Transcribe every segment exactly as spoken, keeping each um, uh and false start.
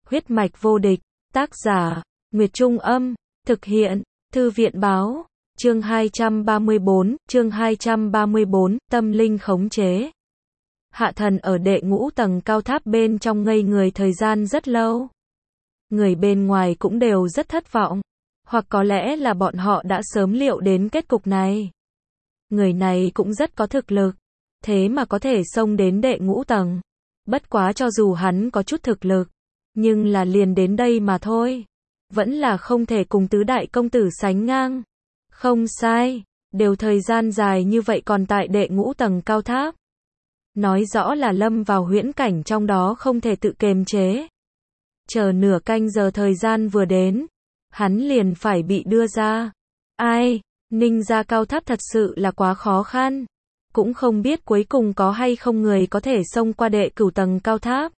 Huyết mạch vô địch, tác giả, Nguyệt Trung Âm, thực hiện, Thư viện Báo, chương hai trăm ba mươi bốn, chương hai trăm ba mươi bốn, tâm linh khống chế. Hạ thần ở đệ ngũ tầng cao tháp bên trong ngây người thời gian rất lâu. Người bên ngoài cũng đều rất thất vọng, hoặc có lẽ là bọn họ đã sớm liệu đến kết cục này. Người này cũng rất có thực lực, thế mà có thể xông đến đệ ngũ tầng. Bất quá cho dù hắn có chút thực lực, nhưng là liền đến đây mà thôi. Vẫn là không thể cùng tứ đại công tử sánh ngang. Không sai, đều thời gian dài như vậy còn tại đệ ngũ tầng cao tháp. Nói rõ là lâm vào huyễn cảnh trong đó không thể tự kiềm chế. Chờ nửa canh giờ thời gian vừa đến, hắn liền phải bị đưa ra. Ai, ninh gia cao tháp thật sự là quá khó khăn. Cũng không biết cuối cùng có hay không người có thể xông qua đệ cửu tầng cao tháp.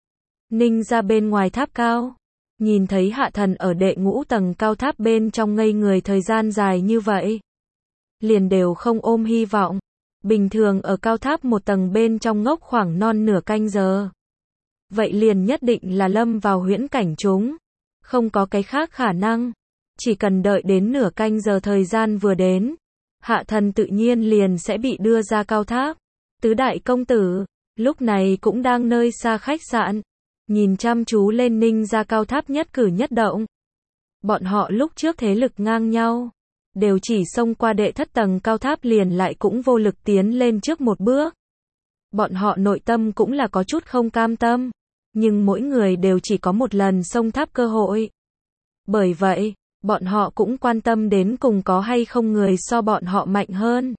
Ninh gia bên ngoài tháp cao, nhìn thấy hạ thần ở đệ ngũ tầng cao tháp bên trong ngây người thời gian dài như vậy. Liền đều không ôm hy vọng. Bình thường ở cao tháp một tầng bên trong ngốc khoảng non nửa canh giờ. Vậy liền nhất định là lâm vào huyễn cảnh chúng. Không có cái khác khả năng. Chỉ cần đợi đến nửa canh giờ thời gian vừa đến. Hạ thần tự nhiên liền sẽ bị đưa ra cao tháp. Tứ đại công tử, lúc này cũng đang nơi xa khách sạn. Nhìn chăm chú lên ninh gia cao tháp nhất cử nhất động. Bọn họ lúc trước thế lực ngang nhau. Đều chỉ xông qua đệ thất tầng cao tháp liền lại cũng vô lực tiến lên trước một bước. Bọn họ nội tâm cũng là có chút không cam tâm. Nhưng mỗi người đều chỉ có một lần xông tháp cơ hội. Bởi vậy, bọn họ cũng quan tâm đến cùng có hay không người so bọn họ mạnh hơn.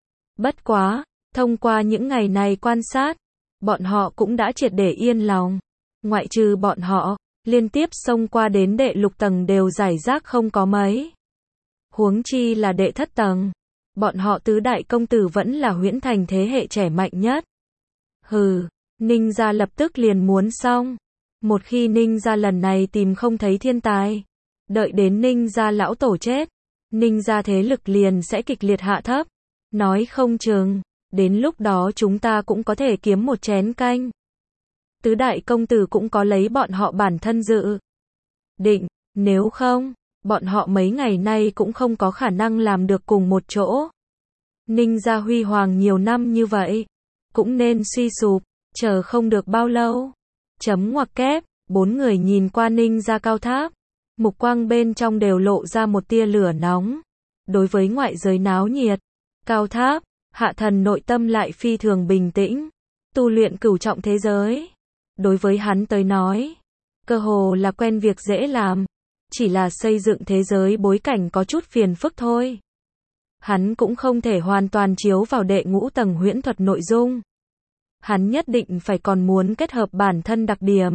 Bất quá, thông qua những ngày này quan sát, bọn họ cũng đã triệt để yên lòng. Ngoại trừ bọn họ, liên tiếp xông qua đến đệ lục tầng đều giải rác không có mấy. Huống chi là đệ thất tầng. Bọn họ tứ đại công tử vẫn là huyễn thành thế hệ trẻ mạnh nhất. Hừ, ninh gia lập tức liền muốn xong. Một khi ninh gia lần này tìm không thấy thiên tài, đợi đến ninh gia lão tổ chết, ninh gia thế lực liền sẽ kịch liệt hạ thấp. Nói không chừng, đến lúc đó chúng ta cũng có thể kiếm một chén canh. Tứ đại công tử cũng có lấy bọn họ bản thân dự định, nếu không, bọn họ mấy ngày nay cũng không có khả năng làm được cùng một chỗ. Ninh gia huy hoàng nhiều năm như vậy, cũng nên suy sụp, chờ không được bao lâu. Chấm ngoặc kép, bốn người nhìn qua ninh gia cao tháp, mục quang bên trong đều lộ ra một tia lửa nóng. Đối với ngoại giới náo nhiệt, cao tháp, hạ thần nội tâm lại phi thường bình tĩnh. Tu luyện cửu trọng thế giới, đối với hắn tới nói, cơ hồ là quen việc dễ làm. Chỉ là xây dựng thế giới bối cảnh có chút phiền phức thôi. Hắn cũng không thể hoàn toàn chiếu vào đệ ngũ tầng huyễn thuật nội dung. Hắn nhất định phải còn muốn kết hợp bản thân đặc điểm.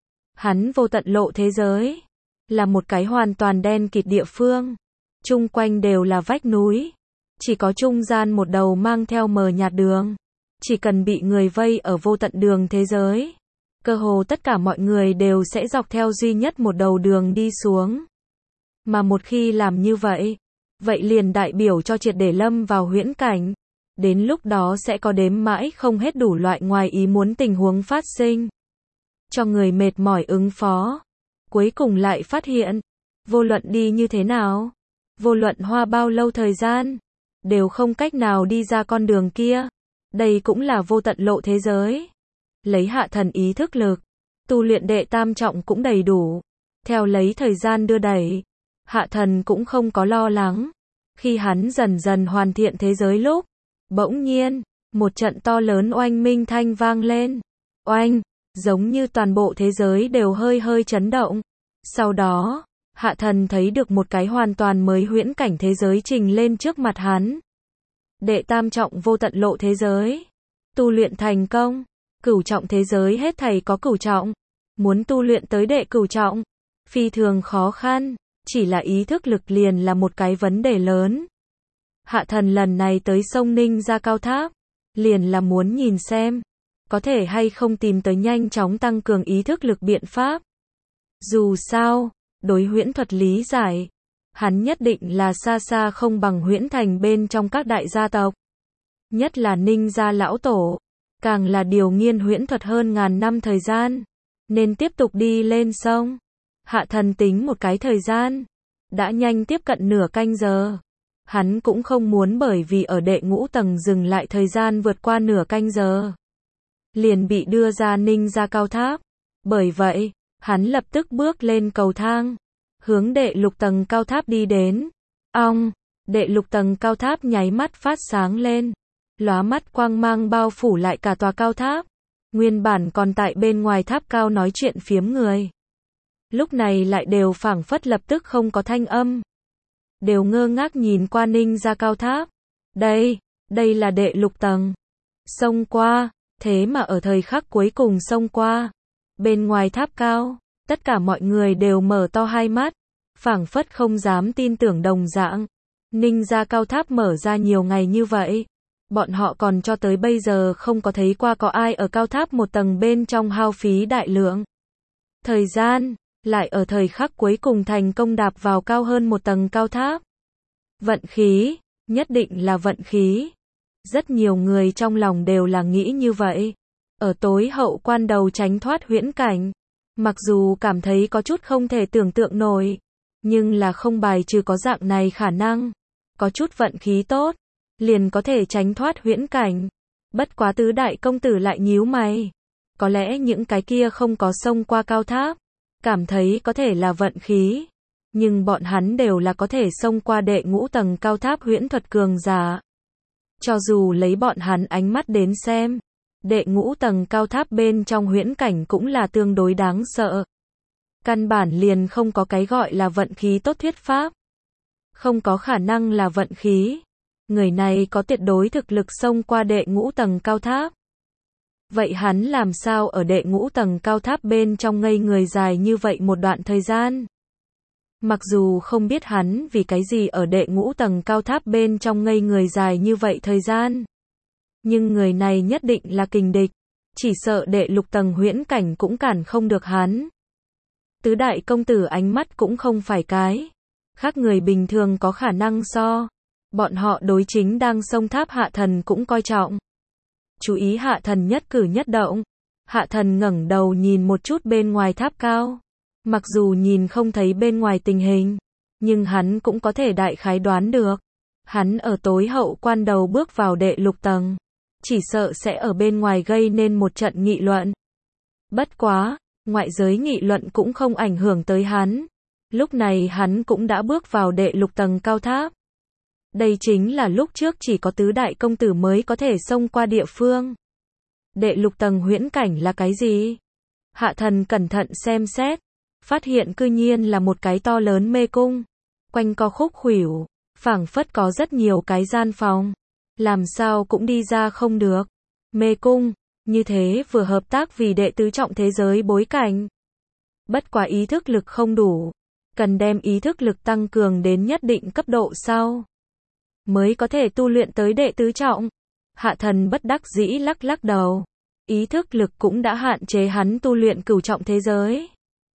Hắn vô tận lộ thế giới, là một cái hoàn toàn đen kịt địa phương. Chung quanh đều là vách núi. Chỉ có trung gian một đầu mang theo mờ nhạt đường. Chỉ cần bị người vây ở vô tận đường thế giới, cơ hồ tất cả mọi người đều sẽ dọc theo duy nhất một đầu đường đi xuống. Mà một khi làm như vậy, vậy liền đại biểu cho triệt để lâm vào huyễn cảnh. Đến lúc đó sẽ có đếm mãi không hết đủ loại ngoài ý muốn tình huống phát sinh. Cho người mệt mỏi ứng phó. Cuối cùng lại phát hiện, vô luận đi như thế nào, vô luận hoa bao lâu thời gian, đều không cách nào đi ra con đường kia. Đây cũng là vô tận lộ thế giới. Lấy hạ thần ý thức lực, tu luyện đệ tam trọng cũng đầy đủ. Theo lấy thời gian đưa đẩy, hạ thần cũng không có lo lắng. Khi hắn dần dần hoàn thiện thế giới lúc, bỗng nhiên, một trận to lớn oanh minh thanh vang lên. Oanh, giống như toàn bộ thế giới đều hơi hơi chấn động. Sau đó, hạ thần thấy được một cái hoàn toàn mới huyễn cảnh thế giới trình lên trước mặt hắn. Đệ tam trọng vô tận lộ thế giới. Tu luyện thành công. Cửu trọng thế giới hết thảy có cửu trọng. Muốn tu luyện tới đệ cửu trọng, phi thường khó khăn. Chỉ là ý thức lực liền là một cái vấn đề lớn. Hạ thần lần này tới sông Ninh gia cao tháp, liền là muốn nhìn xem, có thể hay không tìm tới nhanh chóng tăng cường ý thức lực biện pháp. Dù sao, đối huyễn thuật lý giải, hắn nhất định là xa xa không bằng huyễn thành bên trong các đại gia tộc. Nhất là Ninh gia lão tổ, càng là điều nghiên huyễn thuật hơn ngàn năm thời gian. nên tiếp tục đi lên sông. Hạ thần tính một cái thời gian, đã nhanh tiếp cận nửa canh giờ. Hắn cũng không muốn bởi vì ở đệ ngũ tầng dừng lại thời gian vượt qua nửa canh giờ, liền bị đưa ra Ninh Gia Cao Tháp. Bởi vậy, hắn lập tức bước lên cầu thang, hướng đệ lục tầng cao tháp đi đến. Ong, đệ lục tầng cao tháp nháy mắt phát sáng lên, lóa mắt quang mang bao phủ lại cả tòa cao tháp. Nguyên bản còn tại bên ngoài tháp cao nói chuyện phiếm người, lúc này lại đều phảng phất lập tức không có thanh âm, đều ngơ ngác nhìn qua Ninh Gia Cao Tháp. Đây, đây là đệ lục tầng. Xông qua, thế mà ở thời khắc cuối cùng xông qua. Bên ngoài tháp cao, tất cả mọi người đều mở to hai mắt, phảng phất không dám tin tưởng đồng dạng. Ninh Gia Cao Tháp mở ra nhiều ngày như vậy, bọn họ còn cho tới bây giờ không có thấy qua có ai ở cao tháp một tầng bên trong hao phí đại lượng thời gian, lại ở thời khắc cuối cùng thành công đạp vào cao hơn một tầng cao tháp. Vận khí, nhất định là vận khí. Rất nhiều người trong lòng đều là nghĩ như vậy. Ở tối hậu quan đầu tránh thoát huyễn cảnh, mặc dù cảm thấy có chút không thể tưởng tượng nổi, nhưng là không bài trừ có dạng này khả năng. Có chút vận khí tốt, liền có thể tránh thoát huyễn cảnh. Bất quá tứ đại công tử lại nhíu mày. Có lẽ những cái kia không có xông qua cao tháp, cảm thấy có thể là vận khí, nhưng bọn hắn đều là có thể xông qua đệ ngũ tầng cao tháp huyễn thuật cường giả. Cho dù lấy bọn hắn ánh mắt đến xem, đệ ngũ tầng cao tháp bên trong huyễn cảnh cũng là tương đối đáng sợ. Căn bản liền không có cái gọi là vận khí tốt thuyết pháp. Không có khả năng là vận khí. Người này có tuyệt đối thực lực xông qua đệ ngũ tầng cao tháp. Vậy hắn làm sao ở đệ ngũ tầng cao tháp bên trong ngây người dài như vậy một đoạn thời gian? Mặc dù không biết hắn vì cái gì ở đệ ngũ tầng cao tháp bên trong ngây người dài như vậy thời gian, nhưng người này nhất định là kình địch, chỉ sợ đệ lục tầng huyễn cảnh cũng cản không được hắn. Tứ đại công tử ánh mắt cũng không phải cái khác người bình thường có khả năng so. Bọn họ đối chính đang xông tháp Hạ Thần cũng coi trọng. Chú ý Hạ Thần nhất cử nhất động. Hạ Thần ngẩng đầu nhìn một chút bên ngoài tháp cao. Mặc dù nhìn không thấy bên ngoài tình hình, nhưng hắn cũng có thể đại khái đoán được. Hắn ở tối hậu quan đầu bước vào đệ lục tầng, chỉ sợ sẽ ở bên ngoài gây nên một trận nghị luận. Bất quá, ngoại giới nghị luận cũng không ảnh hưởng tới hắn. Lúc này hắn cũng đã bước vào đệ lục tầng cao tháp. Đây chính là lúc trước chỉ có tứ đại công tử mới có thể xông qua địa phương. Đệ lục tầng huyễn cảnh là cái gì? Hạ Thần cẩn thận xem xét, phát hiện cư nhiên là một cái to lớn mê cung, quanh co khúc khuỷu, phảng phất có rất nhiều cái gian phòng, làm sao cũng đi ra không được. Mê cung, như thế vừa hợp tác vì đệ tứ trọng thế giới bối cảnh. Bất quá ý thức lực không đủ, cần đem ý thức lực tăng cường đến nhất định cấp độ sau, mới có thể tu luyện tới đệ tứ trọng. Hạ Thần bất đắc dĩ lắc lắc đầu, ý thức lực cũng đã hạn chế hắn tu luyện cửu trọng thế giới.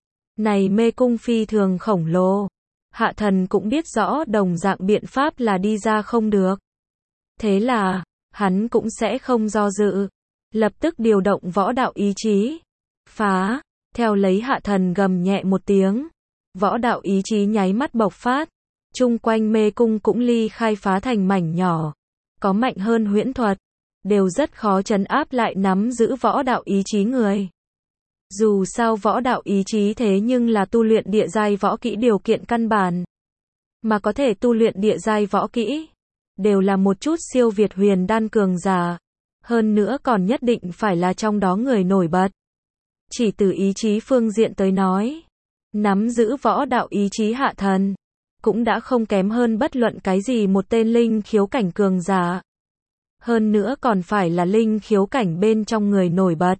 Này mê cung phi thường khổng lồ, Hạ Thần cũng biết rõ đồng dạng biện pháp là đi ra không được. Thế là, hắn cũng sẽ không do dự, lập tức điều động võ đạo ý chí. Phá, theo lấy Hạ Thần gầm nhẹ một tiếng, võ đạo ý chí nháy mắt bộc phát, chung quanh mê cung cũng ly khai phá thành mảnh nhỏ, có mạnh hơn huyễn thuật, đều rất khó trấn áp lại nắm giữ võ đạo ý chí người. Dù sao võ đạo ý chí thế nhưng là tu luyện địa giai võ kỹ điều kiện căn bản, mà có thể tu luyện địa giai võ kỹ, đều là một chút siêu việt huyền đan cường giả, hơn nữa còn nhất định phải là trong đó người nổi bật. Chỉ từ ý chí phương diện tới nói, nắm giữ võ đạo ý chí Hạ Thần, cũng đã không kém hơn bất luận cái gì một tên linh khiếu cảnh cường giả. Hơn nữa còn phải là linh khiếu cảnh bên trong người nổi bật,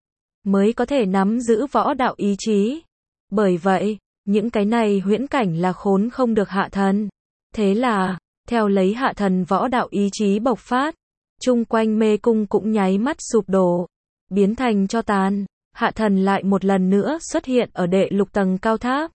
mới có thể nắm giữ võ đạo ý chí. Bởi vậy, những cái này huyễn cảnh là khốn không được Hạ Thần. Thế là, theo lấy Hạ Thần võ đạo ý chí bộc phát, chung quanh mê cung cũng nháy mắt sụp đổ, biến thành tro tàn. Hạ Thần lại một lần nữa xuất hiện ở đệ lục tầng cao tháp.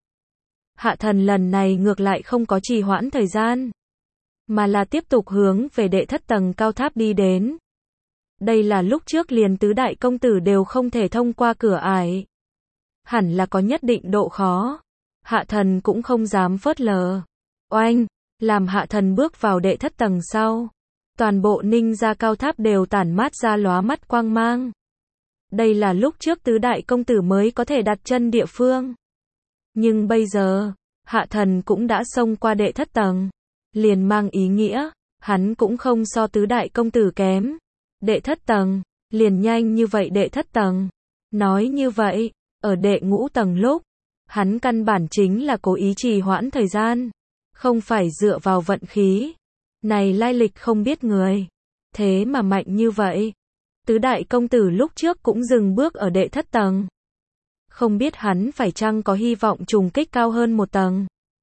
Hạ Thần lần này ngược lại không có trì hoãn thời gian, mà là tiếp tục hướng về đệ thất tầng cao tháp đi đến. Đây là lúc trước liền tứ đại công tử đều không thể thông qua cửa ải. hẳn là có nhất định độ khó. Hạ thần cũng không dám phớt lờ. Oanh, làm hạ thần bước vào đệ thất tầng sau. Toàn bộ ninh gia cao tháp đều tản mát ra lóa mắt quang mang. Đây là lúc trước tứ đại công tử mới có thể đặt chân địa phương. Nhưng bây giờ, hạ thần cũng đã xông qua đệ thất tầng. Liền mang ý nghĩa, hắn cũng không so tứ đại công tử kém. Đệ thất tầng, liền nhanh như vậy đệ thất tầng. Nói như vậy, ở đệ ngũ tầng lúc, hắn căn bản chính là cố ý trì hoãn thời gian. Không phải dựa vào vận khí. Này lai lịch không biết người. Thế mà mạnh như vậy. Tứ đại công tử lúc trước cũng dừng bước ở đệ thất tầng. Không biết hắn phải chăng có hy vọng trùng kích cao hơn một tầng.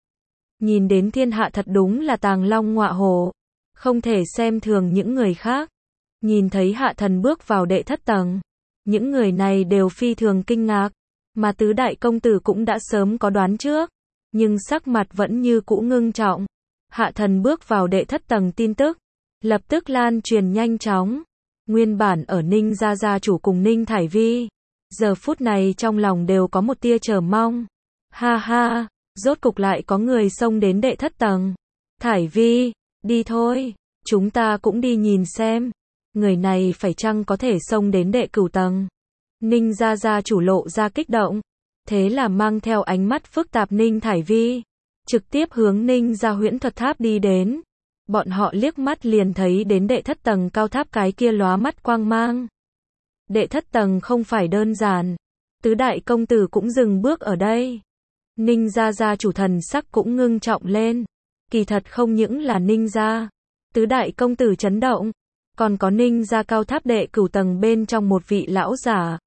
Nhìn đến thiên hạ thật đúng là tàng long ngọa hổ. Không thể xem thường những người khác. Nhìn thấy hạ thần bước vào đệ thất tầng. Những người này đều phi thường kinh ngạc. Mà tứ đại công tử cũng đã sớm có đoán trước. Nhưng sắc mặt vẫn như cũ ngưng trọng. Hạ thần bước vào đệ thất tầng tin tức. Lập tức lan truyền nhanh chóng. Nguyên bản ở Ninh gia gia chủ cùng Ninh Thải Vi. Giờ phút này trong lòng đều có một tia chờ mong. Ha ha, rốt cục lại có người xông đến đệ thất tầng. Thải Vi, đi thôi, chúng ta cũng đi nhìn xem. Người này phải chăng có thể xông đến đệ cửu tầng. Ninh gia gia chủ lộ ra kích động. Thế là mang theo ánh mắt phức tạp Ninh Thải Vi. Trực tiếp hướng Ninh gia huyễn thuật tháp đi đến. Bọn họ liếc mắt liền thấy đến đệ thất tầng cao tháp cái kia lóa mắt quang mang. Đệ thất tầng không phải đơn giản. Tứ đại công tử cũng dừng bước ở đây. Ninh gia gia chủ thần sắc cũng ngưng trọng lên. Kỳ thật không những là Ninh gia. Tứ đại công tử chấn động. Còn có Ninh gia cao tháp đệ cửu tầng bên trong một vị lão giả.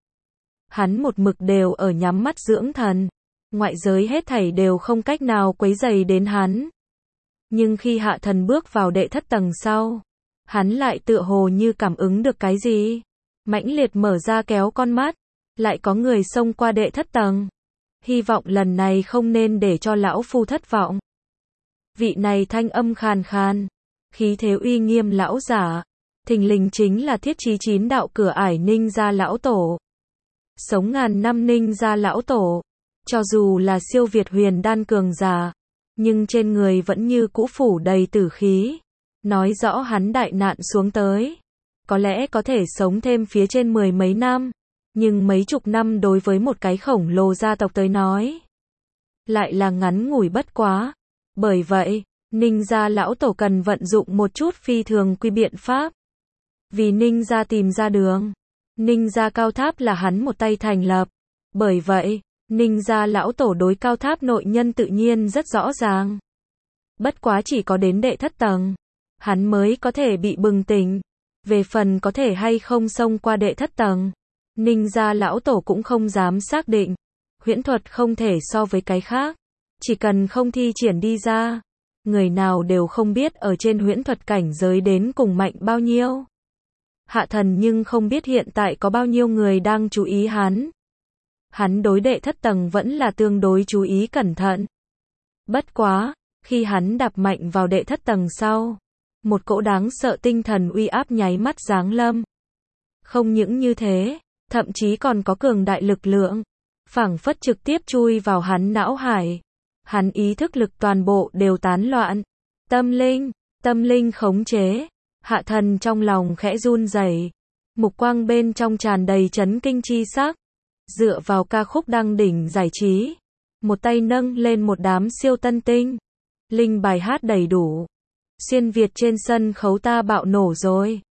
Hắn một mực đều ở nhắm mắt dưỡng thần. Ngoại giới hết thảy đều không cách nào quấy rầy đến hắn. Nhưng khi hạ thần bước vào đệ thất tầng sau, hắn lại tựa hồ như cảm ứng được cái gì. Mãnh liệt mở ra kéo con mắt, lại có người xông qua đệ thất tầng. Hy vọng lần này không nên để cho lão phu thất vọng. Vị này thanh âm khàn khàn, khí thế uy nghiêm lão giả, thình lình chính là thiết chí chín đạo cửa ải Ninh gia lão tổ. Sống ngàn năm Ninh gia lão tổ, cho dù là siêu việt huyền đan cường giả, nhưng trên người vẫn như cũ phủ đầy tử khí. Nói rõ hắn đại nạn xuống tới. Có lẽ có thể sống thêm phía trên mười mấy năm. Nhưng mấy chục năm đối với một cái khổng lồ gia tộc tới nói. Lại là ngắn ngủi bất quá. Bởi vậy, Ninh gia lão tổ cần vận dụng một chút phi thường quy biện pháp. Vì Ninh gia tìm ra đường. Ninh gia cao tháp là hắn một tay thành lập. Bởi vậy, Ninh gia lão tổ đối cao tháp nội nhân tự nhiên rất rõ ràng. Bất quá chỉ có đến đệ thất tầng, hắn mới có thể bị bừng tỉnh. Về phần có thể hay không xông qua đệ thất tầng, Ninh gia lão tổ cũng không dám xác định. Huyễn thuật không thể so với cái khác. Chỉ cần không thi triển đi ra, người nào đều không biết ở trên huyễn thuật cảnh giới đến cùng mạnh bao nhiêu. Hạ thần nhưng không biết hiện tại có bao nhiêu người đang chú ý hắn. Hắn đối đệ thất tầng vẫn là tương đối chú ý cẩn thận. Bất quá, khi hắn đạp mạnh vào đệ thất tầng sau, một cỗ đáng sợ tinh thần uy áp nháy mắt giáng lâm. Không những như thế, thậm chí còn có cường đại lực lượng, phảng phất trực tiếp chui vào hắn não hải. Hắn ý thức lực toàn bộ đều tán loạn. Tâm linh, tâm linh khống chế. Hạ thần trong lòng khẽ run rẩy, mục quang bên trong tràn đầy chấn kinh chi sắc. Dựa vào ca khúc đăng đỉnh giải trí, một tay nâng lên một đám siêu tân tinh. Linh bài hát đầy đủ. Xuyên Việt trên sân khấu ta bạo nổ rồi.